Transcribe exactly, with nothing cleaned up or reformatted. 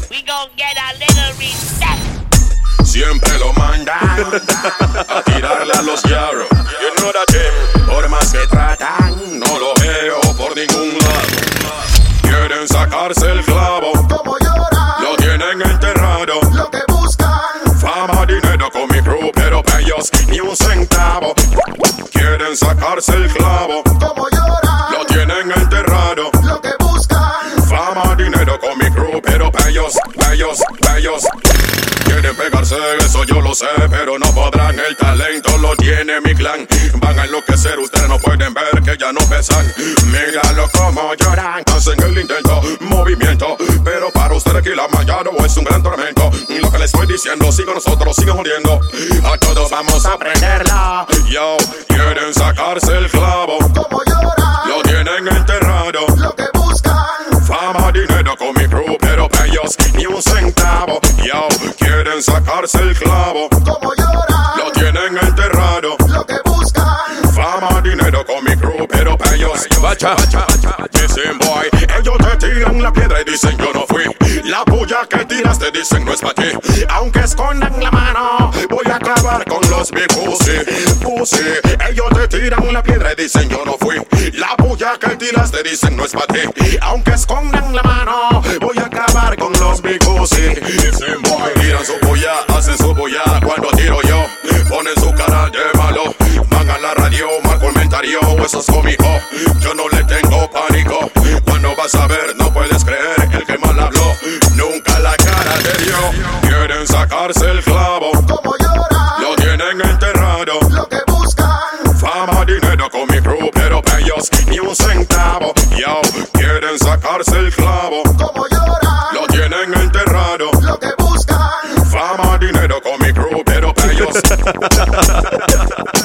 We gon' get a little respect. Siempre lo mandan a tirarle a los yarros. You know that team. Por más que tratan, no lo veo por ningún lado. Quieren sacarse el clavo, Como lloran, lo tienen enterrado. lo que buscan, Fama, dinero con mi crew, pero pa' ellos ni un centavo. Quieren sacarse el clavo, como lloran, lo tienen enterrado. lo que buscan, Fama, dinero con mi crew, pero pa' ellos, pa' ellos, pa' ellos. Quieren pegarse, eso yo lo sé, pero no podrán. El talento lo tiene mi clan. Van a enloquecer, ustedes no pueden ver que ya no pesan. Míralo como lloran, hacen el intento, movimiento. Pero para ustedes aquí la mañana es un gran tormento. Lo que les estoy diciendo, sigo nosotros, sigan jodiendo. A todos vamos a aprenderla. Yo, quieren sacarse el clavo, como lloran, lo tienen enterrado. lo que buscan, Fama, dinero con mi crew, pero pa' ellos ni un centavo. Yo, quieren sacarse el clavo, como lloran, lo tienen enterrado. lo que buscan, Fama, dinero con mi crew, pero pa' ellos. Bacha, dicen boy, ellos te tiran la piedra y dicen yo no fui. La puya que tiraste dicen no es pa' ti. Aunque escondan la mano, voy a acabar con los big pussy, pussy. Ellos te tiran la piedra y dicen yo no fui. La puya que tiraste dicen no es pa' ti. Aunque escondan la mano, voy a acabar con los big pussy. Dicen boy, tiran su puya, hacen su puya. Cuando tiro yo, ponen su cara de malo. Van a la radio, marco el comentario, eso es cómico. Yo no le tengo pánico. Cuando vas a ver, no puedes creer. El que mal habló, nunca la cara te dio. Quieren sacarse el clavo, como lloran, lo tienen enterrado. lo que buscan, Fama, dinero con mi crew, pero pa' ellos ni un centavo. Yo, quieren sacarse el clavo, como lloran, lo tienen enterrado. lo que buscan, Fama, dinero con mi crew, pero pa' ellos